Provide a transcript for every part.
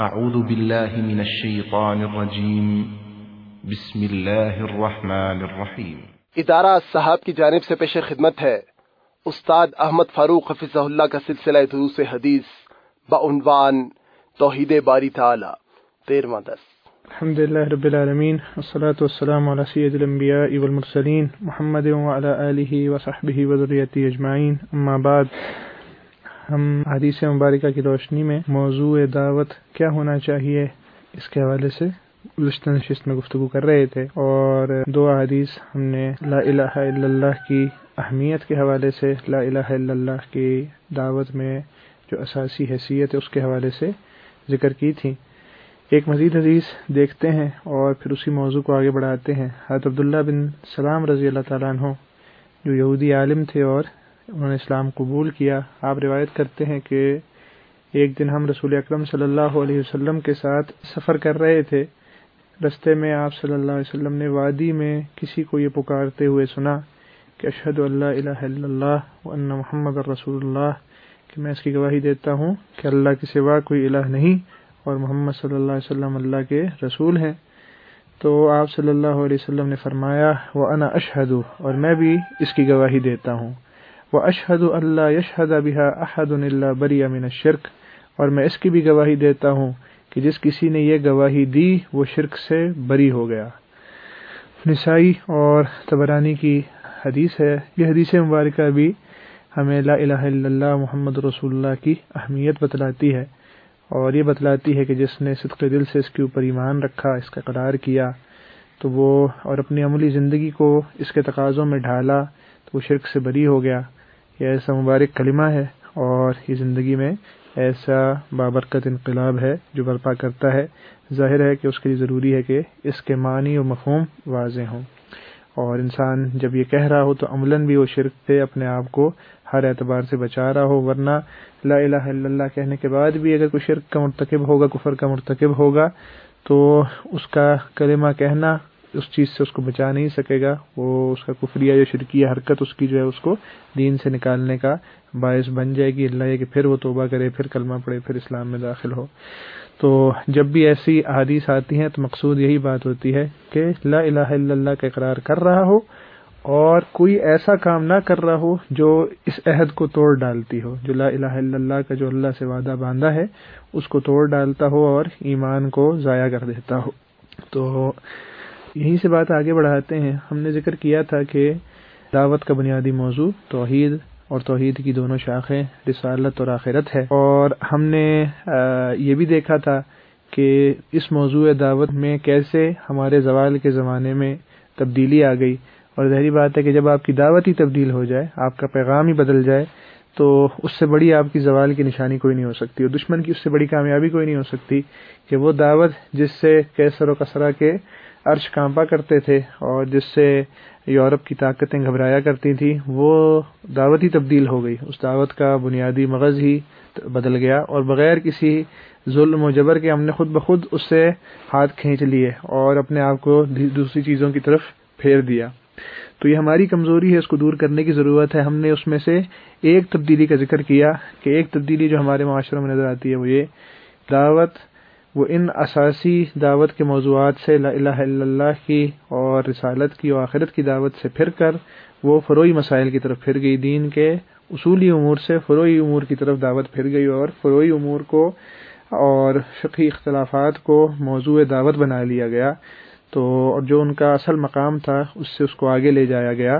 اعوذ باللہ من الشیطان الرجیم بسم اللہ الرحمن الرحیم۔ ادارہ صاحب کی جانب سے پیش خدمت ہے استاد احمد فاروق حفظہ اللہ کا سلسلہ دروس حدیث بعنوان توحید باری تعالی 13واں درس۔ الحمدللہ رب العالمین والصلاة والسلام علی سید الانبیاء والمرسلین محمد وعلی آلہ وصحبہ وذریتہ اجمعین، اما بعد۔ ہم حدیث مبارکہ کی روشنی میں موضوع دعوت کیا ہونا چاہیے اس کے حوالے سے گزشتہ نشست میں گفتگو کر رہے تھے، اور دو حدیث ہم نے لا الہ الا اللہ کی اہمیت کے حوالے سے، لا الہ الا اللہ کی دعوت میں جو اساسی حیثیت ہے اس کے حوالے سے ذکر کی تھی۔ ایک مزید حدیث دیکھتے ہیں اور پھر اسی موضوع کو آگے بڑھاتے ہیں۔ حضرت عبداللہ بن سلام رضی اللہ تعالیٰ عنہ جو یہودی عالم تھے اور انہوں نے اسلام قبول کیا، آپ روایت کرتے ہیں کہ ایک دن ہم رسول اکرم صلی اللہ علیہ وسلم کے ساتھ سفر کر رہے تھے۔ رستے میں آپ صلی اللہ علیہ وسلم نے وادی میں کسی کو یہ پکارتے ہوئے سنا کہ اشہد ان لا الہ الا اللہ وان محمد رسول اللہ، کہ میں اس کی گواہی دیتا ہوں کہ اللہ کے سوا کوئی الہ نہیں اور محمد صلی اللہ علیہ وسلم اللہ کے رسول ہیں۔ تو آپ صلی اللہ علیہ وسلم نے فرمایا وَأَنَا أَشْهَدُ، اور میں بھی اس کی گواہی دیتا ہوں، وَأَشْهَدُ أَن لَّا يَشْهَدَ بِهَا أَحَدٌ إِلَّا بَرِئَ مِنَ الشِّرْكِ، اور میں اس کی بھی گواہی دیتا ہوں کہ جس کسی نے یہ گواہی دی وہ شرک سے بری ہو گیا۔ نسائی اور طبرانی کی حدیث ہے۔ یہ حدیث مبارکہ بھی ہمیں لا الہ الا اللہ محمد رسول اللہ کی اہمیت بتلاتی ہے، اور یہ بتلاتی ہے کہ جس نے صدق دل سے اس کے اوپر ایمان رکھا، اس کا اقرار کیا، تو وہ اور اپنی عملی زندگی کو اس کے تقاضوں میں ڈھالا تو وہ شرک سے بری ہو گیا۔ یہ ایسا مبارک کلمہ ہے اور یہ زندگی میں ایسا بابرکت انقلاب ہے جو برپا کرتا ہے۔ ظاہر ہے کہ اس کے لیے ضروری ہے کہ اس کے معنی و مفہوم واضح ہوں، اور انسان جب یہ کہہ رہا ہو تو عملاً بھی وہ شرک سے اپنے آپ کو ہر اعتبار سے بچا رہا ہو، ورنہ لا الہ الا اللہ کہنے کے بعد بھی اگر کوئی شرک کا مرتکب ہوگا، کفر کا مرتکب ہوگا، تو اس کا کلمہ کہنا اس چیز سے اس کو بچا نہیں سکے گا۔ وہ اس کا کفریہ یا شرکیہ حرکت اس کی جو ہے اس کو دین سے نکالنے کا باعث بن جائے گی، اللہ یہ کہ پھر وہ توبہ کرے، پھر کلمہ پڑھے، پھر اسلام میں داخل ہو۔ تو جب بھی ایسی احادیث آتی ہیں تو مقصود یہی بات ہوتی ہے کہ لا الہ الا اللہ کا اقرار کر رہا ہو اور کوئی ایسا کام نہ کر رہا ہو جو اس عہد کو توڑ ڈالتی ہو، جو لا الہ الا اللہ کا جو اللہ سے وعدہ باندھا ہے اس کو توڑ ڈالتا ہو اور ایمان کو ضائع کر دیتا ہو۔ تو یہیں سے بات آگے بڑھاتے ہیں۔ ہم نے ذکر کیا تھا کہ دعوت کا بنیادی موضوع توحید اور توحید کی دونوں شاخیں رسالت اور آخرت ہے، اور ہم نے یہ بھی دیکھا تھا کہ اس موضوع دعوت میں کیسے ہمارے زوال کے زمانے میں تبدیلی آ گئی، اور ظاہری بات ہے کہ جب آپ کی دعوت ہی تبدیل ہو جائے، آپ کا پیغام ہی بدل جائے، تو اس سے بڑی آپ کی زوال کی نشانی کوئی نہیں ہو سکتی، اور دشمن کی اس سے بڑی کامیابی کوئی نہیں ہو سکتی کہ وہ دعوت جس سے کیسر و کسرا کے عرش کانپا کرتے تھے اور جس سے یورپ کی طاقتیں گھبرایا کرتی تھیں، وہ دعوت ہی تبدیل ہو گئی، اس دعوت کا بنیادی مغز ہی بدل گیا، اور بغیر کسی ظلم و جبر کے ہم نے خود بخود اس سے ہاتھ کھینچ لیے اور اپنے آپ کو دوسری چیزوں کی طرف پھیر دیا۔ تو یہ ہماری کمزوری ہے، اس کو دور کرنے کی ضرورت ہے۔ ہم نے اس میں سے ایک تبدیلی کا ذکر کیا کہ ایک تبدیلی جو ہمارے معاشرے میں نظر آتی ہے وہ یہ دعوت، وہ ان اساسی دعوت کے موضوعات سے لا الہ الا اللہ کی اور رسالت کی اور آخرت کی دعوت سے پھر کر وہ فروعی مسائل کی طرف پھر گئی، دین کے اصولی امور سے فروعی امور کی طرف دعوت پھر گئی، اور فروعی امور کو اور فقہی اختلافات کو موضوع دعوت بنا لیا گیا۔ تو جو ان کا اصل مقام تھا اس سے اس کو آگے لے جایا گیا۔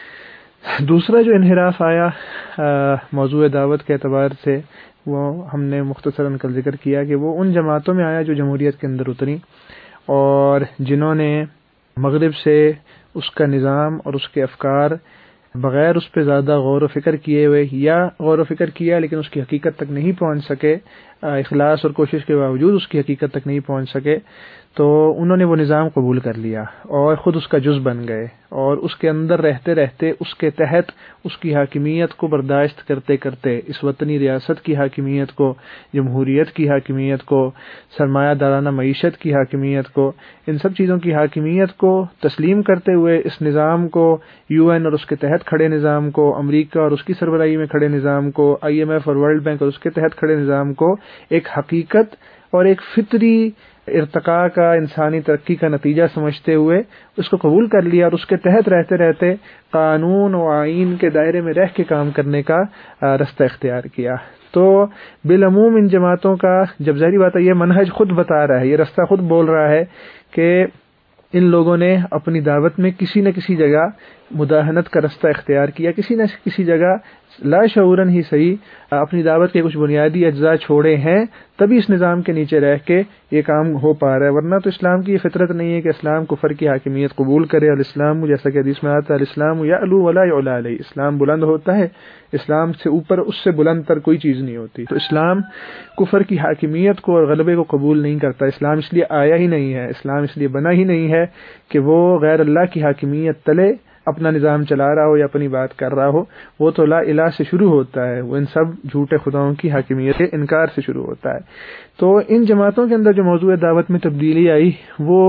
دوسرا جو انحراف آیا موضوع دعوت کے اعتبار سے، وہ ہم نے مختصراً کل ذکر کیا کہ وہ ان جماعتوں میں آیا جو جمہوریت کے اندر اتری، اور جنہوں نے مغرب سے اس کا نظام اور اس کے افکار بغیر اس پہ زیادہ غور و فکر کیے ہوئے، یا غور و فکر کیا لیکن اس کی حقیقت تک نہیں پہنچ سکے، اخلاص اور کوشش کے باوجود اس کی حقیقت تک نہیں پہنچ سکے، تو انہوں نے وہ نظام قبول کر لیا اور خود اس کا جز بن گئے، اور اس کے اندر رہتے رہتے اس کے تحت اس کی حاکمیت کو برداشت کرتے کرتے اس وطنی ریاست کی حاکمیت کو، جمہوریت کی حاکمیت کو، سرمایہ دارانہ معیشت کی حاکمیت کو، ان سب چیزوں کی حاکمیت کو تسلیم کرتے ہوئے اس نظام کو، یو این اور اس کے تحت کھڑے نظام کو، امریکہ اور اس کی سربراہی میں کھڑے نظام کو، آئی ایم ایف اور ورلڈ بینک اور اس کے تحت کھڑے نظام کو ایک حقیقت اور ایک فطری ارتقاء کا، انسانی ترقی کا نتیجہ سمجھتے ہوئے اس کو قبول کر لیا، اور اس کے تحت رہتے رہتے قانون و آئین کے دائرے میں رہ کے کام کرنے کا رستہ اختیار کیا۔ تو بالعموم ان جماعتوں کا، جب ظاہری بات ہے یہ منہج خود بتا رہا ہے، یہ رستہ خود بول رہا ہے کہ ان لوگوں نے اپنی دعوت میں کسی نہ کسی جگہ مداہنت کا رستہ اختیار کیا، کسی نہ کسی جگہ لاشعوراً ہی صحیح اپنی دعوت کے کچھ بنیادی اجزاء چھوڑے ہیں، تبھی اس نظام کے نیچے رہ کے یہ کام ہو پا رہا ہے۔ ورنہ تو اسلام کی یہ فطرت نہیں ہے کہ اسلام کفر کی حاکمیت قبول کرے۔ الاسلام، جیسا کہ حدیث میں آتا ہے، الاسلام یعلو ولا یعلی علیہ، اسلام بلند ہوتا ہے، اسلام سے اوپر، اس سے بلند تر کوئی چیز نہیں ہوتی۔ تو اسلام کفر کی حاکمیت کو اور غلبے کو قبول نہیں کرتا۔ اسلام اس لیے آیا ہی نہیں ہے، اسلام اس لیے بنا ہی نہیں ہے کہ وہ غیر اللہ کی حاکمیت تلے اپنا نظام چلا رہا ہو یا اپنی بات کر رہا ہو۔ وہ تو لا الہ سے شروع ہوتا ہے، وہ ان سب جھوٹے خداؤں کی حاکمیت انکار سے شروع ہوتا ہے۔ تو ان جماعتوں کے اندر جو موضوع دعوت میں تبدیلی آئی، وہ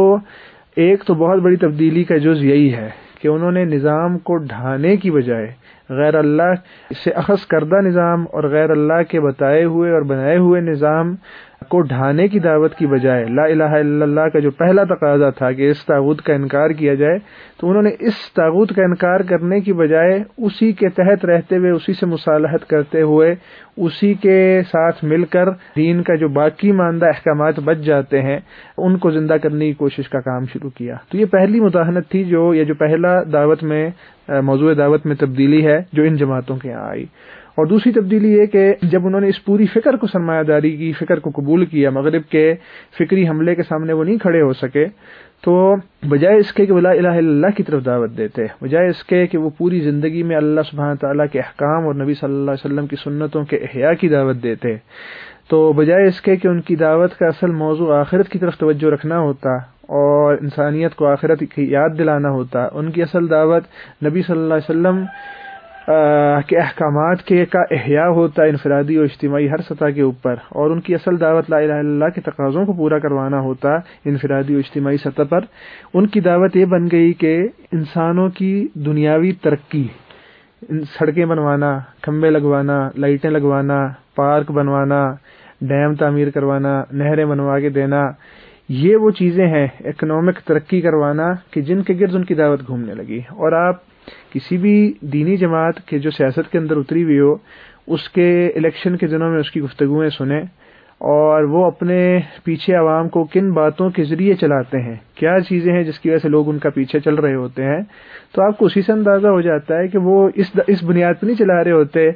ایک تو بہت بڑی تبدیلی کا جز یہی ہے کہ انہوں نے نظام کو ڈھانے کی بجائے غیر اللہ سے اخذ کردہ نظام اور غیر اللہ کے بتائے ہوئے اور بنائے ہوئے نظام کو ڈھانے کی دعوت کی بجائے لا الہ الا اللہ کا جو پہلا تقاضا تھا کہ اس طاغوت کا انکار کیا جائے، تو انہوں نے اس طاغوت کا انکار کرنے کی بجائے اسی کے تحت رہتے ہوئے، اسی سے مصالحت کرتے ہوئے، اسی کے ساتھ مل کر دین کا جو باقی ماندہ احکامات بچ جاتے ہیں ان کو زندہ کرنے کی کوشش کا کام شروع کیا۔ تو یہ پہلی مداہنت تھی جو پہلا دعوت میں موضوع دعوت میں تبدیلی ہے جو ان جماعتوں کے یہاں آئی۔ اور دوسری تبدیلی یہ کہ جب انہوں نے اس پوری فکر کو، سرمایہ داری کی فکر کو قبول کیا، مغرب کے فکری حملے کے سامنے وہ نہیں کھڑے ہو سکے، تو بجائے اس کے کہ وہ لا الہ الا اللہ کی طرف دعوت دیتے، بجائے اس کے کہ وہ پوری زندگی میں اللہ سبحانہ تعالیٰ کے احکام اور نبی صلی اللہ علیہ وسلم کی سنتوں کے احیاء کی دعوت دیتے، تو بجائے اس کے کہ ان کی دعوت کا اصل موضوع آخرت کی طرف توجہ رکھنا ہوتا اور انسانیت کو آخرت کی یاد دلانا ہوتا، ان کی اصل دعوت نبی صلی اللہ علیہ وسلم کے احکامات کا احیاء ہوتا ہے، انفرادی اور اجتماعی ہر سطح کے اوپر، اور ان کی اصل دعوت لا الہ الا اللہ کے تقاضوں کو پورا کروانا ہوتا انفرادی اور اجتماعی سطح پر۔ ان کی دعوت یہ بن گئی کہ انسانوں کی دنیاوی ترقی، سڑکیں بنوانا، کھمبے لگوانا، لائٹیں لگوانا، پارک بنوانا، ڈیم تعمیر کروانا، نہریں بنوا کے دینا، یہ وہ چیزیں ہیں، اکنامک ترقی کروانا کہ جن کے گرد ان کی دعوت گھومنے لگی۔ اور آپ کسی بھی دینی جماعت کے جو سیاست کے اندر اتری ہوئی ہو، اس کے الیکشن کے دنوں میں اس کی گفتگویں سنیں، اور وہ اپنے پیچھے عوام کو کن باتوں کے ذریعے چلاتے ہیں، کیا چیزیں ہیں جس کی وجہ سے لوگ ان کا پیچھے چل رہے ہوتے ہیں، تو آپ کو اسی سے اندازہ ہو جاتا ہے کہ وہ اس بنیاد پہ نہیں چلا رہے ہوتے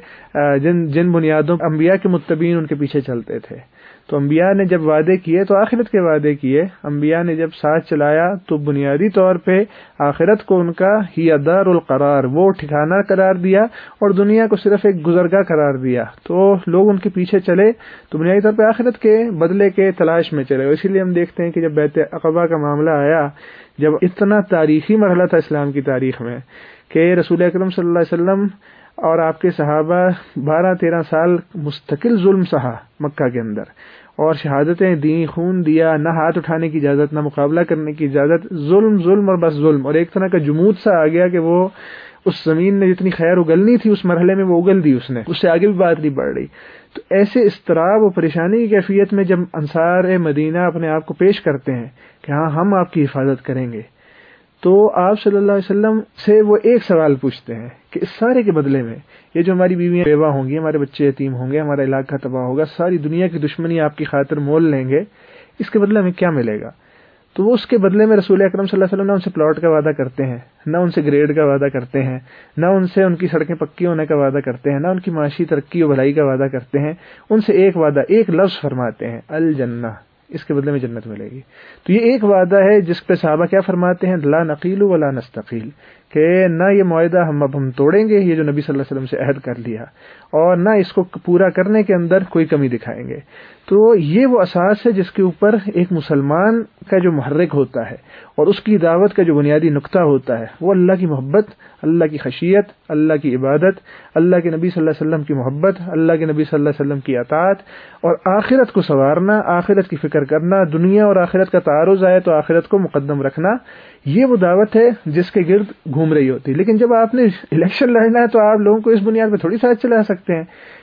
جن بنیادوں انبیاء کے متبعین ان کے پیچھے چلتے تھے۔ تو انبیاء نے جب وعدے کیے تو آخرت کے وعدے کیے، انبیاء نے جب ساتھ چلایا تو بنیادی طور پہ آخرت کو ان کا ہی دار القرار، وہ ٹھکانہ قرار دیا، اور دنیا کو صرف ایک گزرگاہ قرار دیا۔ تو لوگ ان کے پیچھے چلے تو بنیادی طور پہ آخرت کے بدلے کے تلاش میں چلے۔ اسی لیے ہم دیکھتے ہیں کہ جب بیعت عقبہ کا معاملہ آیا، جب اتنا تاریخی مرحلہ تھا اسلام کی تاریخ میں کہ رسول اکرم صلی اللہ علیہ وسلم اور آپ کے صحابہ 12-13 سال مستقل ظلم سہا مکہ کے اندر، اور شہادتیں دیں، خون دیا، نہ ہاتھ اٹھانے کی اجازت، نہ مقابلہ کرنے کی اجازت، ظلم اور بس ظلم، اور ایک طرح کا جمود سا آ گیا کہ وہ اس زمین میں جتنی خیر اگلنی تھی اس مرحلے میں وہ اگل دی، اس نے، اس سے آگے بھی بات نہیں بڑھ رہی۔ تو ایسے اضطراب و پریشانی کی کیفیت میں جب انصار مدینہ اپنے آپ کو پیش کرتے ہیں کہ ہاں ہم آپ کی حفاظت کریں گے، تو آپ صلی اللہ علیہ وسلم سے وہ ایک سوال پوچھتے ہیں کہ اس سارے کے بدلے میں یہ جو ہماری بیویاں بیوہ ہوں گی، ہمارے بچے یتیم ہوں گے، ہمارا علاقہ تباہ ہوگا، ساری دنیا کی دشمنی آپ کی خاطر مول لیں گے، اس کے بدلے ہمیں کیا ملے گا؟ تو وہ اس کے بدلے میں رسول اکرم صلی اللہ علیہ وسلم نہ ان سے پلاٹ کا وعدہ کرتے ہیں، نہ ان سے گریڈ کا وعدہ کرتے ہیں، نہ ان سے ان کی سڑکیں پکی ہونے کا وعدہ کرتے ہیں، نہ ان کی معاشی ترقی و بھلائی کا وعدہ کرتے ہیں، ان سے ایک وعدہ، ایک لفظ فرماتے ہیں، الجنہ، اس کے بدلے میں جنت ملے گی۔ تو یہ ایک وعدہ ہے جس پہ صحابہ کیا فرماتے ہیں، لا نقیل ولا نستقیل، کہ نہ یہ معاہدہ ہم توڑیں گے، یہ جو نبی صلی اللہ علیہ وسلم سے عہد کر لیا، اور نہ اس کو پورا کرنے کے اندر کوئی کمی دکھائیں گے۔ تو یہ وہ اساس ہے جس کے اوپر ایک مسلمان کا جو محرک ہوتا ہے اور اس کی دعوت کا جو بنیادی نقطہ ہوتا ہے وہ اللہ کی محبت، اللہ کی خشیت، اللہ کی عبادت، اللہ کے نبی صلی اللہ علیہ وسلم کی محبت، اللہ کے نبی صلی اللہ علیہ وسلم کی اطاعت، اور آخرت کو سنوارنا، آخرت کی فکر کرنا، دنیا اور آخرت کا تعارض آئے تو آخرت کو مقدم رکھنا، یہ وہ دعوت ہے جس کے گرد گھوم رہی ہوتی۔ لیکن جب آپ نے الیکشن لڑنا ہے تو آپ لوگوں کو اس بنیاد پہ تھوڑی ساتھ چلا سکتے ہیں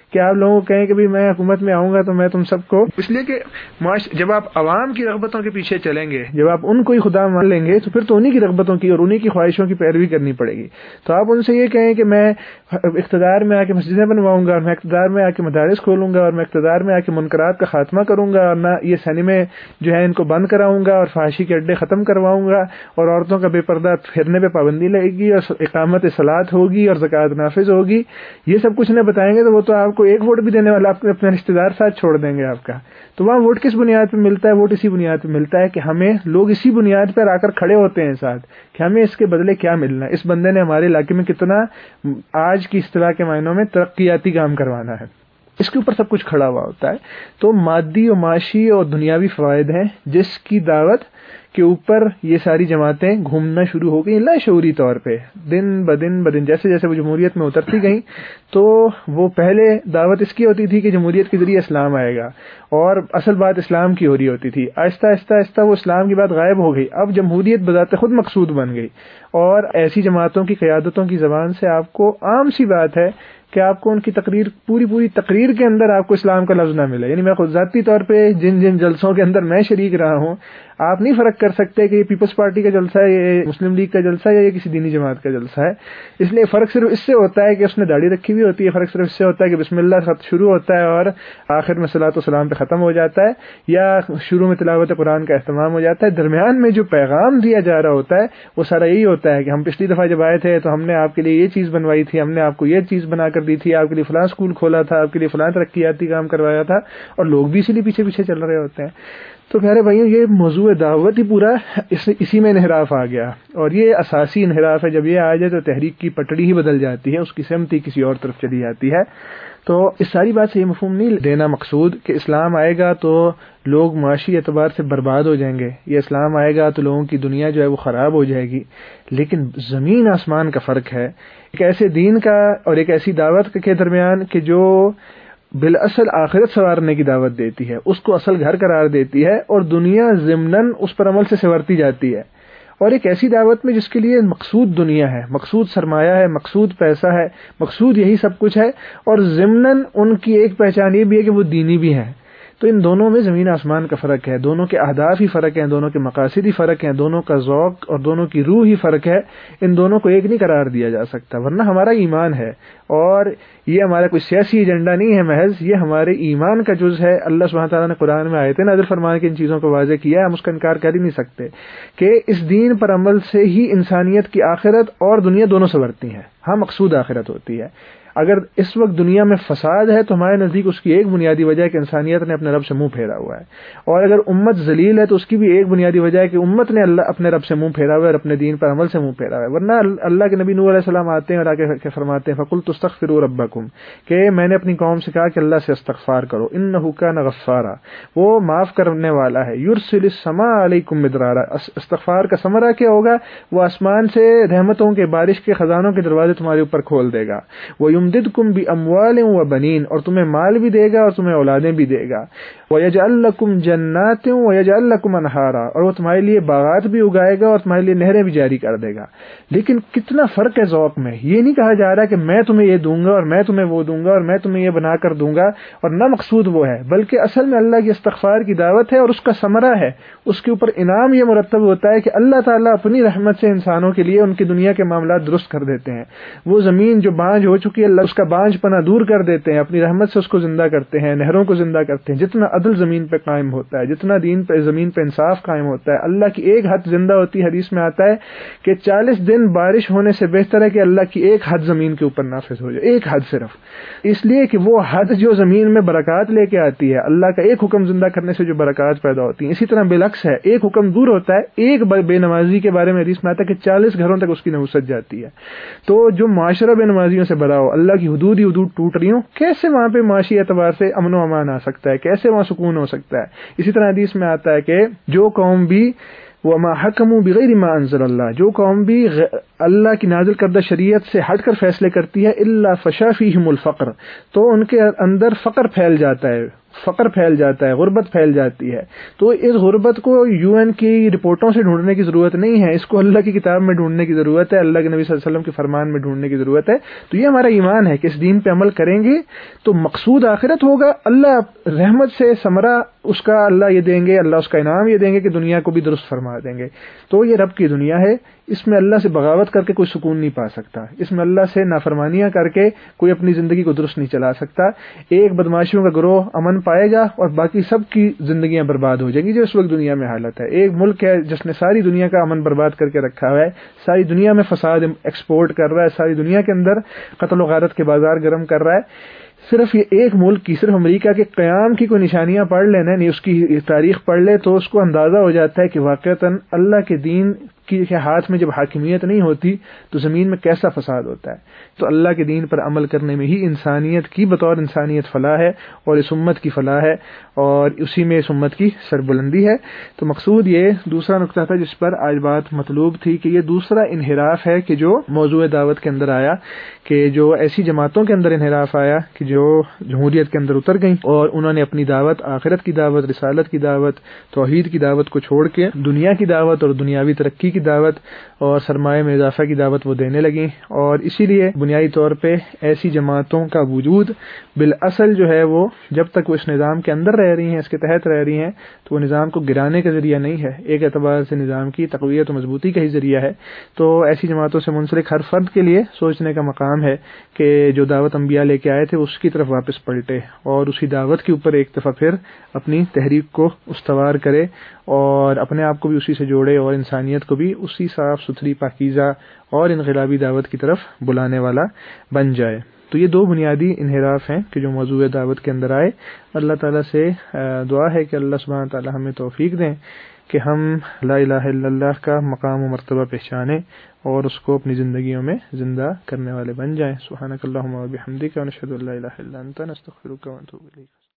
کہ آپ لوگوں کو کہیں کہ بھی میں حکومت میں آؤں گا تو میں تم سب کو، اس لیے کہ جب آپ عوام کی رغبتوں کے پیچھے چلیں گے، جب آپ ان کو ہی خدا مان لیں گے تو پھر تو انہی کی رغبتوں کی اور انہی کی خواہشوں کی پیروی کرنی پڑے گی. تو آپ ان سے یہ کہیں کہ میں اقتدار میں آ کے مسجدیں بنواؤں گا، اور میں اقتدار میں آ کے مدارس کھولوں گا، اور میں اقتدار میں آ کے منکرات کا خاتمہ کروں گا، اور نہ یہ سنیمے جو ہے ان کو بند کراؤں گا، اور فحاشی کے اڈے ختم کرواؤں گا، اور عورتوں کا بے پردہ پھرنے پہ پابندی لگے گی، اور اقامت صلاۃ ہوگی، اور زکوٰۃ نافذ ہوگی، یہ سب کچھ نہ بتائیں گے تو وہ تو آپ کو ایک ووٹ بھی دینے والا آپ اپنے رشتہ دار ساتھ چھوڑ دیں گے آپ کا. تو وہاں ووٹ کس بنیاد پہ ملتا ہے؟ ووٹ اسی بنیاد پہ ملتا ہے کہ ہمیں لوگ اسی بنیاد پر آ کر کھڑے ہوتے ہیں ساتھ کہ ہمیں اس کے بدلے کیا ملنا ہے، اس بندے نے ہمارے علاقے میں کتنا آج کی اصطلاح کے معنوں میں ترقیاتی کام کروانا ہے، اس کے اوپر سب کچھ کھڑا ہوا ہوتا ہے. تو مادی و معاشی اور دنیاوی فوائد ہیں جس کی دعوت کے اوپر یہ ساری جماعتیں گھومنا شروع ہو گئی لاشعوری طور پہ، دن بدن جیسے جیسے وہ جمہوریت میں اترتی گئیں. تو وہ پہلے دعوت اس کی ہوتی تھی کہ جمہوریت کے ذریعے اسلام آئے گا، اور اصل بات اسلام کی ہو رہی ہوتی تھی. آہستہ آہستہ آہستہ وہ اسلام کی بات غائب ہو گئی، اب جمہوریت بذات خود مقصود بن گئی. اور ایسی جماعتوں کی قیادتوں کی زبان سے آپ کو عام سی بات ہے کہ آپ کو ان کی تقریر پوری تقریر کے اندر آپ کو اسلام کا لفظ نہ ملے. یعنی میں خود ذاتی طور پہ جن جلسوں کے اندر میں شریک رہا ہوں، آپ نہیں فرق کر سکتے کہ یہ پیپلز پارٹی کا جلسہ ہے، یہ مسلم لیگ کا جلسہ ہے، یا یہ کسی دینی جماعت کا جلسہ ہے. اس لیے فرق صرف اس سے ہوتا ہے کہ اس نے داڑھی رکھی ہوئی ہوتی ہے، فرق صرف اس سے ہوتا ہے کہ بسم اللہ خط شروع ہوتا ہے اور آخر میں صلاۃ و سلام پہ ختم ہو جاتا ہے، یا شروع میں تلاوت قرآن کا اہتمام ہو جاتا ہے. درمیان میں جو پیغام دیا جا رہا ہوتا ہے وہ سارا یہی ہوتا ہے کہ ہم پچھلی دفعہ جب آئے تھے تو ہم نے آپ کے لیے یہ چیز بنوائی تھی، ہم نے آپ کو یہ چیز بنا کر دی تھی، آپ کے لیے فلاں اسکول کھولا تھا، آپ کے لیے فلاں ترقیاتی کام کروایا تھا، اور لوگ بھی اسی لیے پیچھے پیچھے چل رہے ہوتے ہیں. تو پیارے بھائیوں، یہ موضوع دعوت ہی پورا اسی میں انحراف آ گیا، اور یہ اساسی انحراف ہے. جب یہ آ جائے تو تحریک کی پٹڑی ہی بدل جاتی ہے، اس کی سمت ہی کسی اور طرف چلی جاتی ہے. تو اس ساری بات سے یہ مفہوم نہیں دینا مقصود کہ اسلام آئے گا تو لوگ معاشی اعتبار سے برباد ہو جائیں گے، یہ اسلام آئے گا تو لوگوں کی دنیا جو ہے وہ خراب ہو جائے گی. لیکن زمین آسمان کا فرق ہے ایک ایسے دین کا اور ایک ایسی دعوت کے درمیان کہ جو بالاصل آخرت سنوارنے کی دعوت دیتی ہے، اس کو اصل گھر قرار دیتی ہے، اور دنیا ضمناً اس پر عمل سے سنورتی جاتی ہے. اور ایک ایسی دعوت میں جس کے لیے مقصود دنیا ہے، مقصود سرمایہ ہے، مقصود پیسہ ہے، مقصود یہی سب کچھ ہے، اور ضمناً ان کی ایک پہچان یہ بھی ہے کہ وہ دینی بھی ہیں. تو ان دونوں میں زمین آسمان کا فرق ہے، دونوں کے اہداف ہی فرق ہیں، دونوں کے مقاصد ہی فرق ہیں، دونوں کا ذوق اور دونوں کی روح ہی فرق ہے. ان دونوں کو ایک نہیں قرار دیا جا سکتا، ورنہ ہمارا ایمان ہے، اور یہ ہمارا کوئی سیاسی ایجنڈا نہیں ہے محض، یہ ہمارے ایمان کا جز ہے. اللہ سبحانہ تعالیٰ نے قرآن میں آیتیں نازل فرما کے ان چیزوں کو واضح کیا ہے، ہم اس کا انکار کر ہی نہیں سکتے کہ اس دین پر عمل سے ہی انسانیت کی آخرت اور دنیا دونوں سنورتی ہیں. ہاں، مقصود آخرت ہوتی ہے. اگر اس وقت دنیا میں فساد ہے تو ہمارے نزدیک اس کی ایک بنیادی وجہ ہے کہ انسانیت نے اپنے رب سے منہ پھیرا ہوا ہے، اور اگر امت ذلیل ہے تو اس کی بھی ایک بنیادی وجہ ہے کہ امت نے اپنے رب سے منہ پھیرا ہوا ہے اور اپنے دین پر عمل سے منہ پھیرا ہوا ہے. ورنہ اللہ کے نبی نوح علیہ السلام آتے ہیں اور آ کے فرماتے ہیں فَقُلْتُ اسْتَغْفِرُوا رَبَّكُمْ، کہ میں نے اپنی قوم سے کہا کہ اللہ سے استغفار کرو، إِنَّهُ كَانَ غَفَّارًا، وہ معاف کرنے والا ہے. يُرْسِلِ السَّمَاءَ عَلَيْكُمْ مِدْرَارًا، استغفار کا ثمرہ کیا ہوگا؟ وہ آسمان سے رحمتوں کے بارش کے خزانوں کے دروازے تمہارے اوپر کھول دے گا. وَيُمْدِدْكُمْ بِأَمْوَالٍ وَبَنِينَ، اور تمہیں مال بھی دے گا اور تمہیں اولادیں بھی دے گا. وَيَجْعَلْ لَكُمْ جَنَّاتٍ وَيَجْعَلْ لَكُمْ أَنْهَارًا، اور وہ تمہارے لیے باغات بھی اگائے گا اور تمہارے لیے نہریں بھی جاری کر دے گا. لیکن کتنا فرق ہے ذوق میں. یہ نہیں کہا جا رہا کہ میں تمہیں یہ دوں گا اور میں تمہیں وہ دوں گا اور میں تمہیں یہ بنا کر دوں گا، اور نہ مقصود وہ ہے، بلکہ اصل میں اللہ کی استغفار کی دعوت ہے، اور اس کا ثمرہ ہے، اس کے اوپر انعام یہ مرتب ہوتا ہے کہ اللہ تعالیٰ اپنی رحمت سے انسانوں کے لیے ان کی دنیا کے معاملات درست کر دیتے ہیں. وہ زمین جو بانجھ ہو چکی ہے اللہ اس کا بانجھ پنا دور کر دیتے ہیں، اپنی رحمت سے اس کو زندہ کرتے ہیں، نہروں کو زندہ کرتے ہیں. جتنا عدل زمین پہ قائم ہوتا ہے، جتنا دین پہ زمین پہ انصاف قائم ہوتا ہے، اللہ کی ایک حد زندہ ہوتی ہے. حدیث میں آتا ہے کہ 40 دن بارش ہونے سے بہتر ہے کہ اللہ کی ایک حد زمین کے اوپر نافذ ہو جائے، ایک حد صرف، اس لیے کہ وہ حد جو زمین میں برکات لے کے آتی ہے، اللہ کا ایک حکم زندہ کرنے سے جو برکات پیدا ہوتی ہیں. اسی طرح بالعکس ہے، ایک حکم دور ہوتا ہے، ایک بے نمازی کے بارے میں حدیث میں آتا ہے کہ 40 گھروں تک اس کی نحوست جاتی ہے. تو جو معاشرہ بے نمازیوں سے بھرا ہو، اللہ کی حدود ہی حدود ٹوٹ رہی ہوں، کیسے وہاں پہ معاشی اعتبار سے امن و امان آ سکتا ہے؟ کیسے وہاں سکون ہو سکتا ہے؟ اسی طرح حدیث میں آتا ہے کہ جو قوم بھی وَمَا حَكَمُوا بِغَيْرِ مَا أَنزَلَ اللَّهُ، جو قوم بھی اللہ کی نازل کردہ شریعت سے ہٹ کر فیصلے کرتی ہے، إِلَّا فَشَا فِيهِمُ الْفَقْرَ، تو ان کے اندر فقر پھیل جاتا ہے، فقر پھیل جاتا ہے، غربت پھیل جاتی ہے. تو اس غربت کو UN کی رپورٹوں سے ڈھونڈنے کی ضرورت نہیں ہے، اس کو اللہ کی کتاب میں ڈھونڈنے کی ضرورت ہے، اللہ کے نبی صلی اللہ علیہ وسلم کے فرمان میں ڈھونڈنے کی ضرورت ہے. تو یہ ہمارا ایمان ہے کہ اس دین پہ عمل کریں گے تو مقصود آخرت ہوگا، اللہ رحمت سے ثمرہ اس کا اللہ یہ دیں گے، اللہ اس کا انعام یہ دیں گے کہ دنیا کو بھی درست فرما دیں گے. تو یہ رب کی دنیا ہے، اس میں اللہ سے بغاوت کر کے کوئی سکون نہیں پا سکتا، اس میں اللہ سے نافرمانیاں کر کے کوئی اپنی زندگی کو درست نہیں چلا سکتا. ایک بدماشیوں کا گروہ امن پائے گا اور باقی سب کی زندگیاں برباد ہو جائیں گی، جو اس وقت دنیا میں حالت ہے. ایک ملک ہے جس نے ساری دنیا کا امن برباد کر کے رکھا ہوا ہے، ساری دنیا میں فساد ایکسپورٹ کر رہا ہے، ساری دنیا کے اندر قتل و غارت کے بازار گرم کر رہا ہے. صرف یہ ایک ملک کی، صرف امریکہ کے قیام کی کوئی نشانیاں پڑھ لینا، نہیں اس کی تاریخ پڑھ لے تو اس کو اندازہ ہو جاتا ہے کہ واقعتاً اللہ کے دین کے ہاتھ میں جب حاکمیت نہیں ہوتی تو زمین میں کیسا فساد ہوتا ہے. تو اللہ کے دین پر عمل کرنے میں ہی انسانیت کی بطور انسانیت فلاح ہے اور اس امت کی فلاح ہے اور اسی میں اس امت کی سربلندی ہے. تو مقصود یہ دوسرا نقطہ تھا جس پر آج بات مطلوب تھی کہ یہ دوسرا انحراف ہے کہ جو موضوع دعوت کے اندر آیا، کہ جو ایسی جماعتوں کے اندر انحراف آیا کہ جو جمہوریت کے اندر اتر گئیں اور انہوں نے اپنی دعوت، آخرت کی دعوت، رسالت کی دعوت، توحید کی دعوت کو چھوڑ کے دنیا کی دعوت اور دنیاوی ترقی کی دعوت اور سرمایہ میں اضافہ کی دعوت وہ دینے لگیں. اور اسی لیے بنیادی طور پہ ایسی جماعتوں کا وجود بالاصل جو ہے وہ جب تک وہ اس نظام کے اندر رہ رہی ہیں، اس کے تحت رہ رہی ہیں، تو وہ نظام کو گرانے کا ذریعہ نہیں ہے، ایک اعتبار سے نظام کی تقویت و مضبوطی کا ہی ذریعہ ہے. تو ایسی جماعتوں سے منسلک ہر فرد کے لیے سوچنے کا مقام ہے کہ جو دعوت انبیاء لے کے آئے تھے اس کی طرف واپس پلٹے اور اسی دعوت کے اوپر ایک دفعہ پھر اپنی تحریک کو استوار کرے اور اپنے آپ کو بھی اسی سے جوڑے اور انسانیت کو بھی اسی صاف ستھری پاکیزہ اور انقلابی دعوت کی طرف بلانے والا بن جائے. تو یہ دو بنیادی انحراف ہیں کہ جو موضوع دعوت کے اندر آئے. اللہ تعالیٰ سے دعا ہے کہ اللہ سبحانہ تعالیٰ ہمیں توفیق دیں کہ ہم لا الہ الا اللہ کا مقام و مرتبہ پہچانیں اور اس کو اپنی زندگیوں میں زندہ کرنے والے بن جائیں. سبحانک اللہم و بحمدک ونشہد ان لا الہ الا انت نستغفرک ونتوب الیک.